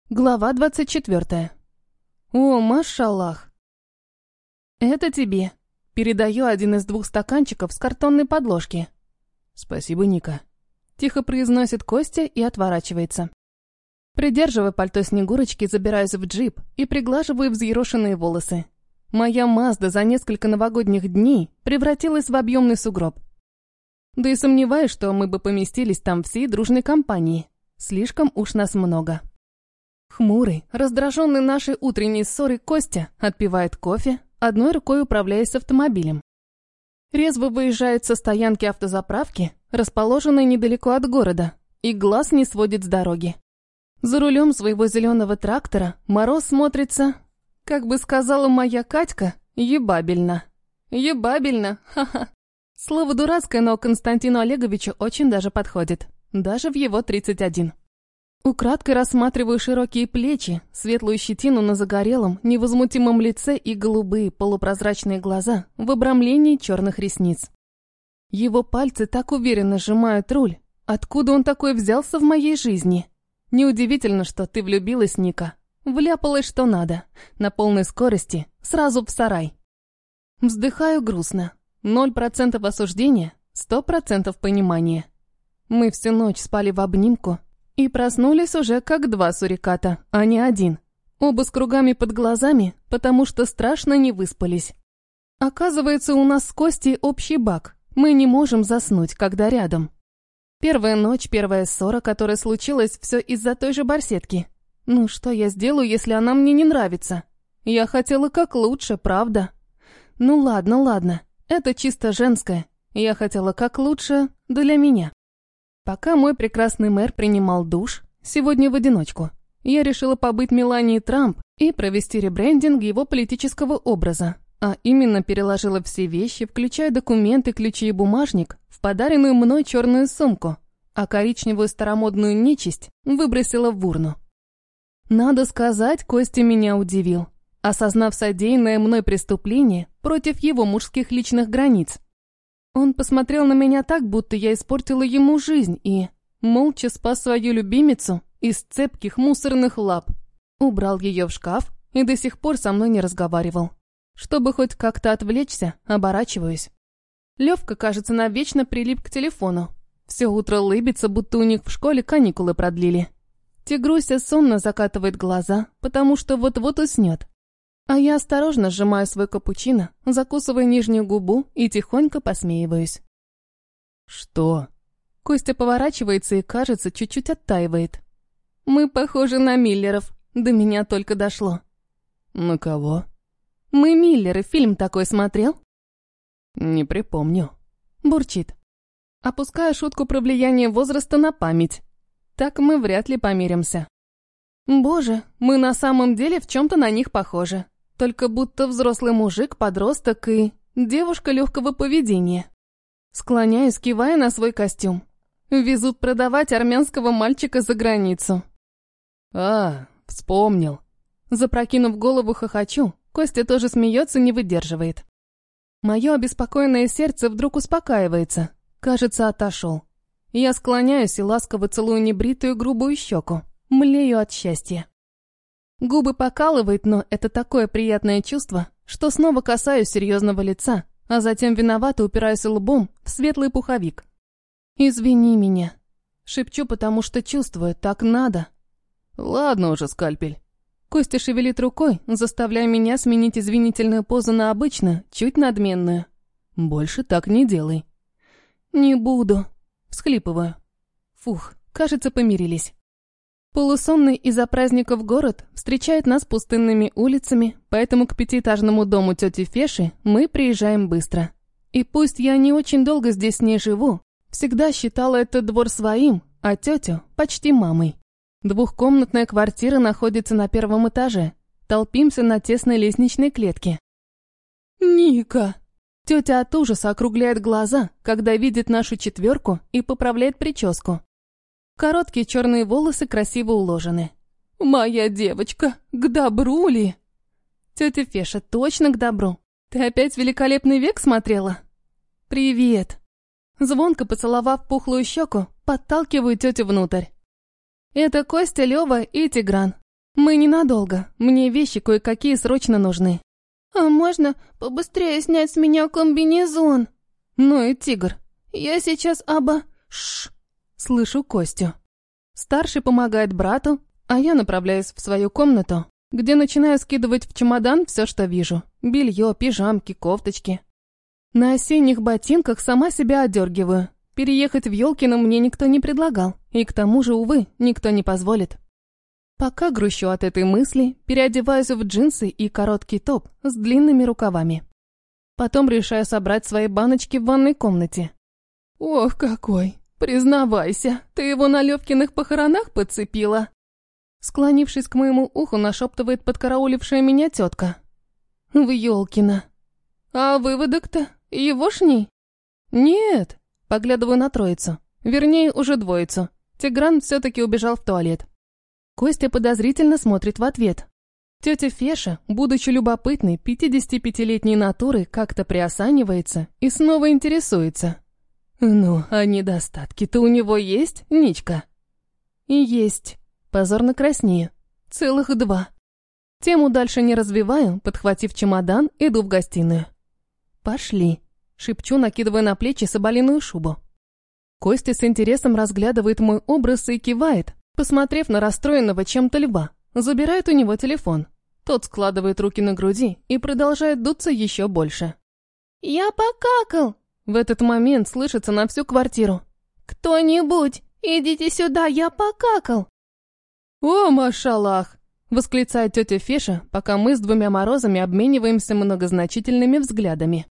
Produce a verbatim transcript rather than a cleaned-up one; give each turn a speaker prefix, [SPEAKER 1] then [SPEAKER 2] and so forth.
[SPEAKER 1] Глава двадцать четвёртая. О, машаллах. Это тебе. Передаю один из двух стаканчиков с картонной подложки.
[SPEAKER 2] Спасибо, Ника.
[SPEAKER 1] Тихо произносит Костя и отворачивается. Придерживая пальто Снегурочки, забираюсь в джип и приглаживаю взъерошенные волосы. Моя Мазда за несколько новогодних дней превратилась в объемный сугроб. Да и сомневаюсь, что мы бы поместились там всей дружной компанией. Слишком уж нас много. Хмурый, раздраженный нашей утренней ссорой Костя отпивает кофе, одной рукой управляясь автомобилем. Резво выезжает со стоянки автозаправки, расположенной недалеко от города, и глаз не сводит с дороги. За рулем своего зеленого трактора Мороз смотрится, как бы сказала моя Катька, ебабельно. Ебабельно, ха-ха. Слово дурацкое, но Константину Олеговичу очень даже подходит, даже в его тридцать один. Украдкой рассматриваю широкие плечи, светлую щетину на загорелом, невозмутимом лице и голубые полупрозрачные глаза в обрамлении черных ресниц. Его пальцы так уверенно сжимают руль. Откуда он такой взялся в моей жизни? Неудивительно, что ты влюбилась, Ника. Вляпалась что надо. На полной скорости, сразу в сарай. Вздыхаю грустно. Ноль процентов осуждения, сто процентов понимания. Мы всю ночь спали в обнимку, и проснулись уже как два суриката, а не один. Оба с кругами под глазами, потому что страшно не выспались. Оказывается, у нас с Костей общий баг. Мы не можем заснуть, когда рядом. Первая ночь, первая ссора, которая случилась, все из-за той же барсетки. Ну что я сделаю, если она мне не нравится? Я хотела как лучше, правда? Ну ладно, ладно, это чисто женское. Я хотела как лучше для меня. Пока мой прекрасный мэр принимал душ, сегодня в одиночку, я решила побыть Меланией Трамп и провести ребрендинг его политического образа, а именно переложила все вещи, включая документы, ключи и бумажник, в подаренную мной черную сумку, а коричневую старомодную нечисть выбросила в урну. Надо сказать, Костя меня удивил, осознав содеянное мной преступление против его мужских личных границ. Он посмотрел на меня так, будто я испортила ему жизнь, и молча спас свою любимицу из цепких мусорных лап. Убрал ее в шкаф и до сих пор со мной не разговаривал. Чтобы хоть как-то отвлечься, оборачиваюсь. Левка, кажется, навечно прилип к телефону. Все утро лыбится, будто у них в школе каникулы продлили. Тигруся сонно закатывает глаза, потому что вот-вот уснет. А я осторожно сжимаю свой капучино, закусывая нижнюю губу и тихонько посмеиваюсь.
[SPEAKER 2] Что?
[SPEAKER 1] Костя поворачивается и, кажется, чуть-чуть оттаивает. Мы похожи на Миллеров, до меня только дошло.
[SPEAKER 2] На кого?
[SPEAKER 1] Мы Миллеры, фильм такой смотрел?
[SPEAKER 2] Не припомню.
[SPEAKER 1] Бурчит. Опускаю шутку про влияние возраста на память. Так мы вряд ли помиримся. Боже, мы на самом деле в чем-то на них похожи. Только будто взрослый мужик, подросток и девушка легкого поведения. Склоняюсь, кивая на свой костюм. Везут продавать армянского мальчика за границу.
[SPEAKER 2] А, вспомнил.
[SPEAKER 1] Запрокинув голову, хохочу. Костя тоже смеется, не выдерживает. Мое обеспокоенное сердце вдруг успокаивается. Кажется, отошел. Я склоняюсь и ласково целую небритую грубую щеку. Млею от счастья. Губы покалывает, но это такое приятное чувство, что снова касаюсь серьезного лица, а затем виновато упираюсь лбом в светлый пуховик. «Извини меня», — шепчу, потому что чувствую, так надо.
[SPEAKER 2] Ладно уже, скальпель.
[SPEAKER 1] Костя шевелит рукой, заставляя меня сменить извинительную позу на обычную, чуть надменную.
[SPEAKER 2] Больше так не делай.
[SPEAKER 1] «Не буду», — всхлипываю. Фух, кажется, помирились. Полусонный из-за праздников город встречает нас пустынными улицами, поэтому к пятиэтажному дому тети Феши мы приезжаем быстро. И пусть я не очень долго здесь не живу, всегда считала этот двор своим, а тетю почти мамой. Двухкомнатная квартира находится на первом этаже. Толпимся на тесной лестничной клетке. «Ника!» Тетя от ужаса округляет глаза, когда видит нашу четверку и поправляет прическу. Короткие черные волосы красиво уложены. «Моя девочка, к добру ли?» «Тетя Феша, точно к добру. Ты опять «Великолепный век» смотрела?» «Привет!» Звонко поцеловав пухлую щеку, подталкиваю тетю внутрь. Это Костя, Лёва и Тигран. Мы ненадолго, мне вещи кое-какие срочно нужны. А можно побыстрее снять с меня комбинезон? Ну и тигр. Я сейчас оба... Шш. Слышу Костю. Старший помогает брату, а я направляюсь в свою комнату, где начинаю скидывать в чемодан все, что вижу. Белье, пижамки, кофточки. На осенних ботинках сама себя одергиваю. Переехать в Ёлкино мне никто не предлагал, и к тому же, увы, никто не позволит. Пока грущу от этой мысли, переодеваюсь в джинсы и короткий топ с длинными рукавами. Потом решаю собрать свои баночки в ванной комнате. Ох, какой! Признавайся, ты его на Левкиных похоронах подцепила? Склонившись к моему уху, нашептывает подкараулившая меня тетка. В Ёлкино. А выводок-то егошний? Нет, поглядываю на троицу. Вернее, уже двоицу. Тигран все-таки убежал в туалет. Костя подозрительно смотрит в ответ. Тетя Феша, будучи любопытной, пятидесятипятилетней натуры, как-то приосанивается и снова интересуется. «Ну, а недостатки-то у него есть, Ничка?» «И есть. Позорно краснею. Целых два». Тему дальше не развиваю, подхватив чемодан, иду в гостиную. «Пошли», — шепчу, накидывая на плечи соболиную шубу. Костя с интересом разглядывает мой образ и кивает, посмотрев на расстроенного чем-то льва. Забирает у него телефон. Тот складывает руки на груди и продолжает дуться еще больше. «Я покакал!» В этот момент слышится на всю квартиру. «Кто-нибудь, идите сюда, я покакал!» «О, машаллах!» — восклицает тетя Феша, пока мы с двумя Морозами обмениваемся многозначительными взглядами.